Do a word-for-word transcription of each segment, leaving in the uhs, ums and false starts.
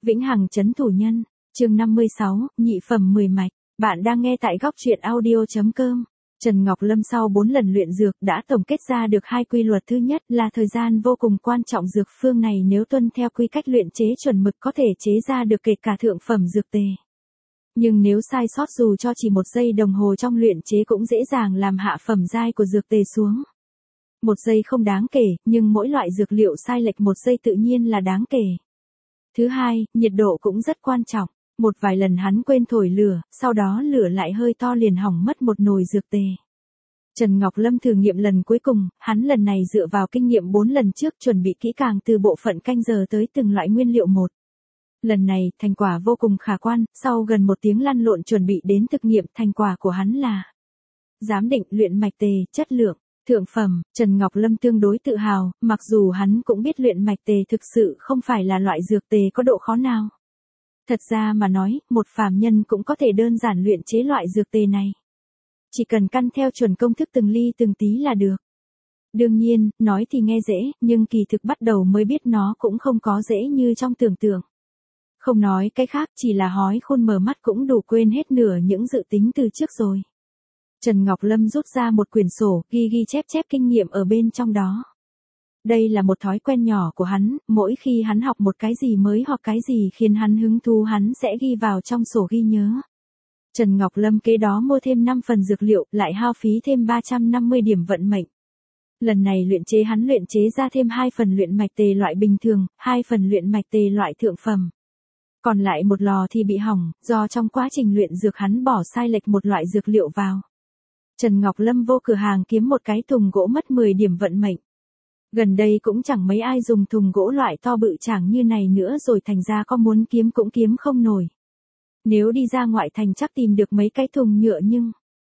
Vĩnh hằng trấn thủ nhân, chương năm mươi sáu, nhị phẩm mười mạch. Bạn đang nghe tại góc truyện audio.com. Trần Ngọc Lâm sau bốn lần luyện dược đã tổng kết ra được hai quy luật. Thứ nhất là thời gian vô cùng quan trọng, dược phương này nếu tuân theo quy cách luyện chế chuẩn mực có thể chế ra được kể cả thượng phẩm dược tề. Nhưng nếu sai sót dù cho chỉ một giây đồng hồ trong luyện chế cũng dễ dàng làm hạ phẩm giai của dược tề xuống. Một giây không đáng kể, nhưng mỗi loại dược liệu sai lệch một giây tự nhiên là đáng kể. Thứ hai, nhiệt độ cũng rất quan trọng. Một vài lần hắn quên thổi lửa, sau đó lửa lại hơi to liền hỏng mất một nồi dược tề. Trần Ngọc Lâm thử nghiệm lần cuối cùng, hắn lần này dựa vào kinh nghiệm bốn lần trước chuẩn bị kỹ càng từ bộ phận canh giờ tới từng loại nguyên liệu một. Lần này, thành quả vô cùng khả quan, sau gần một tiếng lăn lộn chuẩn bị đến thực nghiệm, thành quả của hắn là giám định luyện mạch tề, chất lượng, thượng phẩm. Trần Ngọc Lâm tương đối tự hào, mặc dù hắn cũng biết luyện mạch tề thực sự không phải là loại dược tề có độ khó nào. Thật ra mà nói, một phàm nhân cũng có thể đơn giản luyện chế loại dược tề này. Chỉ cần căn theo chuẩn công thức từng ly từng tí là được. Đương nhiên, nói thì nghe dễ, nhưng kỳ thực bắt đầu mới biết nó cũng không có dễ như trong tưởng tượng. Không nói cái khác, chỉ là hói khôn mở mắt cũng đủ quên hết nửa những dự tính từ trước rồi. Trần Ngọc Lâm rút ra một quyển sổ, ghi ghi chép chép kinh nghiệm ở bên trong đó. Đây là một thói quen nhỏ của hắn, mỗi khi hắn học một cái gì mới hoặc cái gì khiến hắn hứng thú hắn sẽ ghi vào trong sổ ghi nhớ. Trần Ngọc Lâm kế đó mua thêm năm phần dược liệu, lại hao phí thêm ba trăm năm mươi điểm vận mệnh. Lần này luyện chế hắn luyện chế ra thêm hai phần luyện mạch tề loại bình thường, hai phần luyện mạch tề loại thượng phẩm. Còn lại một lò thì bị hỏng, do trong quá trình luyện dược hắn bỏ sai lệch một loại dược liệu vào. Trần Ngọc Lâm vô cửa hàng kiếm một cái thùng gỗ mất mười điểm vận mệnh. Gần đây cũng chẳng mấy ai dùng thùng gỗ loại to bự chảng như này nữa rồi, thành ra có muốn kiếm cũng kiếm không nổi. Nếu đi ra ngoại thành chắc tìm được mấy cái thùng nhựa nhưng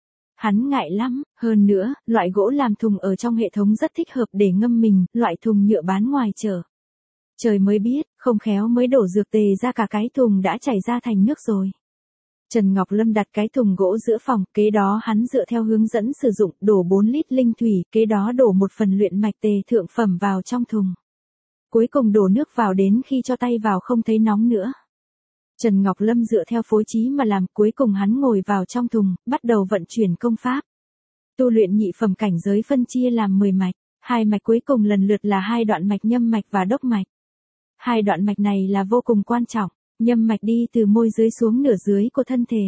hắn ngại lắm, hơn nữa, loại gỗ làm thùng ở trong hệ thống rất thích hợp để ngâm mình, loại thùng nhựa bán ngoài chợ. Trời mới biết, không khéo mới đổ dược tề ra cả cái thùng đã chảy ra thành nước rồi. Trần Ngọc Lâm đặt cái thùng gỗ giữa phòng, kế đó hắn dựa theo hướng dẫn sử dụng, đổ bốn lít linh thủy, kế đó đổ một phần luyện mạch tề thượng phẩm vào trong thùng. Cuối cùng đổ nước vào đến khi cho tay vào không thấy nóng nữa. Trần Ngọc Lâm dựa theo phối trí mà làm, cuối cùng hắn ngồi vào trong thùng, bắt đầu vận chuyển công pháp. Tu luyện nhị phẩm cảnh giới phân chia làm mười mạch, hai mạch cuối cùng lần lượt là hai đoạn mạch nhâm mạch và đốc mạch. Hai đoạn mạch này là vô cùng quan trọng. Nhâm mạch đi từ môi dưới xuống nửa dưới của thân thể.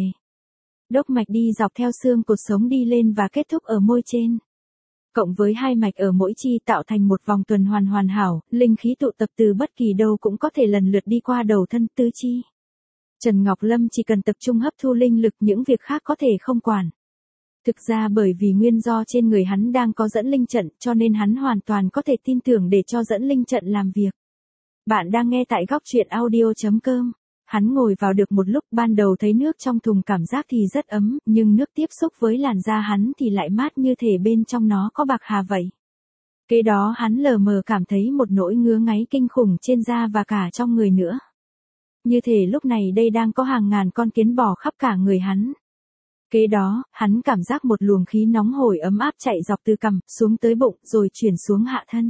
Đốc mạch đi dọc theo xương cột sống đi lên và kết thúc ở môi trên. Cộng với hai mạch ở mỗi chi tạo thành một vòng tuần hoàn hoàn hảo, linh khí tụ tập từ bất kỳ đâu cũng có thể lần lượt đi qua đầu thân tứ chi. Trần Ngọc Lâm chỉ cần tập trung hấp thu linh lực, những việc khác có thể không quản. Thực ra bởi vì nguyên do trên người hắn đang có dẫn linh trận cho nên hắn hoàn toàn có thể tin tưởng để cho dẫn linh trận làm việc. Bạn đang nghe tại góc truyện audio.com. Hắn ngồi vào được một lúc, ban đầu thấy nước trong thùng cảm giác thì rất ấm, nhưng nước tiếp xúc với làn da hắn thì lại mát như thể bên trong nó có bạc hà vậy. Kế đó hắn lờ mờ cảm thấy một nỗi ngứa ngáy kinh khủng trên da và cả trong người nữa. Như thể lúc này đây đang có hàng ngàn con kiến bò khắp cả người hắn. Kế đó, hắn cảm giác một luồng khí nóng hổi ấm áp chạy dọc từ cằm, xuống tới bụng, rồi chuyển xuống hạ thân.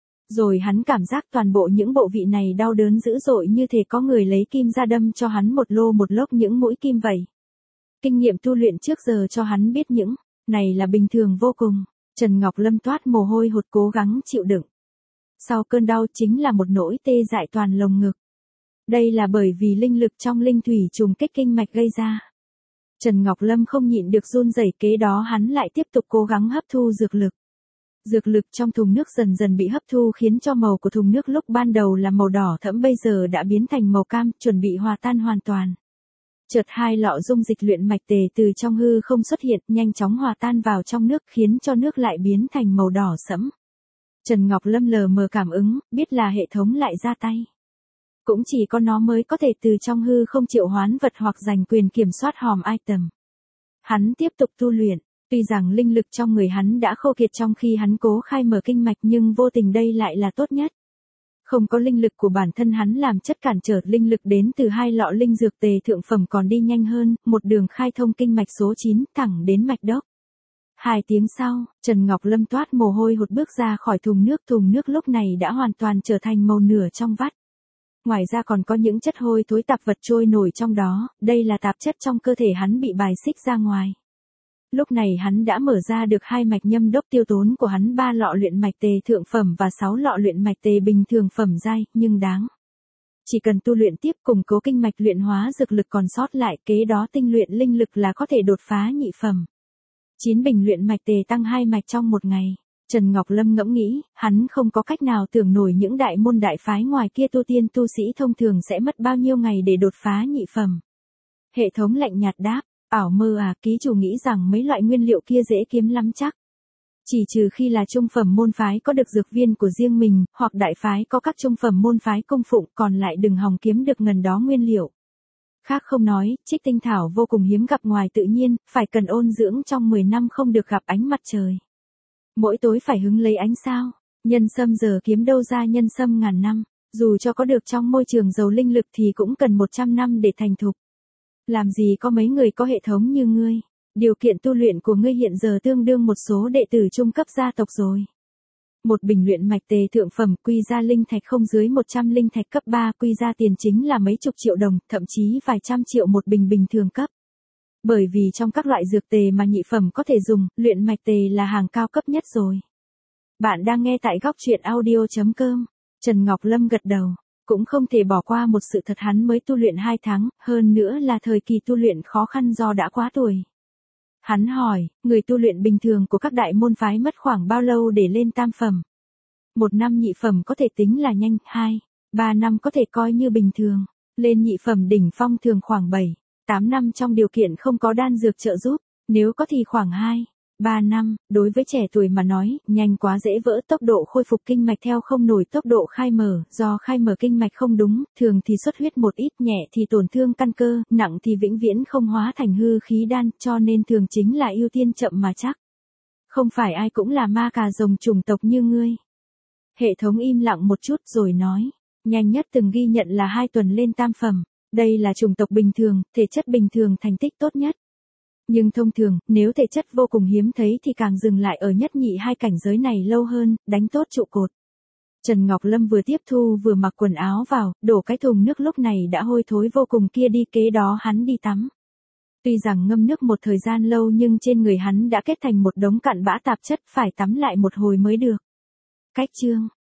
Rồi hắn cảm giác toàn bộ những bộ vị này đau đớn dữ dội như thể có người lấy kim ra đâm cho hắn một lô một lốc những mũi kim vậy. Kinh nghiệm tu luyện trước giờ cho hắn biết những này là bình thường vô cùng. Trần Ngọc Lâm toát mồ hôi hột cố gắng chịu đựng. Sau cơn đau chính là một nỗi tê dại toàn lồng ngực. Đây là bởi vì linh lực trong linh thủy trùng kích kinh mạch gây ra. Trần Ngọc Lâm không nhịn được run rẩy, kế đó hắn lại tiếp tục cố gắng hấp thu dược lực. Dược lực trong thùng nước dần dần bị hấp thu khiến cho màu của thùng nước lúc ban đầu là màu đỏ thẫm bây giờ đã biến thành màu cam, chuẩn bị hòa tan hoàn toàn. Chợt hai lọ dung dịch luyện mạch tề từ trong hư không xuất hiện, nhanh chóng hòa tan vào trong nước khiến cho nước lại biến thành màu đỏ sẫm. Trần Ngọc Lâm lờ mờ cảm ứng, biết là hệ thống lại ra tay. Cũng chỉ có nó mới có thể từ trong hư không triệu hoán vật hoặc giành quyền kiểm soát hòm item. Hắn tiếp tục tu luyện. Tuy rằng linh lực trong người hắn đã khô kiệt trong khi hắn cố khai mở kinh mạch nhưng vô tình đây lại là tốt nhất. Không có linh lực của bản thân hắn làm chất cản trở, linh lực đến từ hai lọ linh dược tề thượng phẩm còn đi nhanh hơn, một đường khai thông kinh mạch số chín thẳng đến mạch đốc. Hai tiếng sau, Trần Ngọc Lâm toát mồ hôi hột bước ra khỏi thùng nước, thùng nước lúc này đã hoàn toàn trở thành màu nửa trong vắt. ngoài ra còn có những chất hôi thối tạp vật trôi nổi trong đó, đây là tạp chất trong cơ thể hắn bị bài xích ra ngoài. Lúc này hắn đã mở ra được hai mạch nhâm đốc tiêu tốn của hắn, ba lọ luyện mạch tề thượng phẩm và sáu lọ luyện mạch tề bình thường phẩm giai, nhưng đáng. Chỉ cần tu luyện tiếp củng cố kinh mạch luyện hóa dược lực còn sót lại, kế đó tinh luyện linh lực là có thể đột phá nhị phẩm. chín bình luyện mạch tề tăng hai mạch trong một ngày. Trần Ngọc Lâm ngẫm nghĩ, hắn không có cách nào tưởng nổi những đại môn đại phái ngoài kia tu tiên tu sĩ thông thường sẽ mất bao nhiêu ngày để đột phá nhị phẩm. Hệ thống lạnh nhạt đáp, ảo mơ à, ký chủ nghĩ rằng mấy loại nguyên liệu kia dễ kiếm lắm chắc. Chỉ trừ khi là trung phẩm môn phái có được dược viên của riêng mình, hoặc đại phái có các trung phẩm môn phái cung phụng, còn lại đừng hòng kiếm được ngần đó nguyên liệu. Khác không nói, trích tinh thảo vô cùng hiếm gặp ngoài tự nhiên, phải cần ôn dưỡng trong mười năm không được gặp ánh mặt trời. Mỗi tối phải hứng lấy ánh sao, nhân sâm giờ kiếm đâu ra nhân sâm ngàn năm, dù cho có được trong môi trường giàu linh lực thì cũng cần một trăm năm để thành thục. Làm gì có mấy người có hệ thống như ngươi, điều kiện tu luyện của ngươi hiện giờ tương đương một số đệ tử trung cấp gia tộc rồi. Một bình luyện mạch tề thượng phẩm quy ra linh thạch không dưới một trăm linh thạch cấp ba, quy ra tiền chính là mấy chục triệu đồng, thậm chí vài trăm triệu một bình bình thường cấp. Bởi vì trong các loại dược tề mà nhị phẩm có thể dùng, luyện mạch tề là hàng cao cấp nhất rồi. Bạn đang nghe tại góc truyện audio chấm com. Trần Ngọc Lâm gật đầu, cũng không thể bỏ qua một sự thật, hắn mới tu luyện hai tháng, hơn nữa là thời kỳ tu luyện khó khăn do đã quá tuổi. Hắn hỏi, người tu luyện bình thường của các đại môn phái mất khoảng bao lâu để lên tam phẩm? Một năm nhị phẩm có thể tính là nhanh, hai, ba năm có thể coi như bình thường, lên nhị phẩm đỉnh phong thường khoảng bảy, tám năm trong điều kiện không có đan dược trợ giúp, nếu có thì khoảng hai, ba năm, đối với trẻ tuổi mà nói, nhanh quá dễ vỡ, tốc độ khôi phục kinh mạch theo không nổi tốc độ khai mở, do khai mở kinh mạch không đúng, thường thì xuất huyết một ít, nhẹ thì tổn thương căn cơ, nặng thì vĩnh viễn không hóa thành hư khí đan, cho nên thường chính là ưu tiên chậm mà chắc. Không phải ai cũng là ma cà rồng chủng tộc như ngươi. Hệ thống im lặng một chút rồi nói, nhanh nhất từng ghi nhận là hai tuần lên tam phẩm, đây là chủng tộc bình thường, thể chất bình thường, thành tích tốt nhất. Nhưng thông thường, nếu thể chất vô cùng hiếm thấy thì càng dừng lại ở nhất nhị hai cảnh giới này lâu hơn, đánh tốt trụ cột. Trần Ngọc Lâm vừa tiếp thu vừa mặc quần áo vào, đổ cái thùng nước lúc này đã hôi thối vô cùng kia đi, kế đó hắn đi tắm. Tuy rằng ngâm nước một thời gian lâu nhưng trên người hắn đã kết thành một đống cặn bã tạp chất, phải tắm lại một hồi mới được. Cách chương,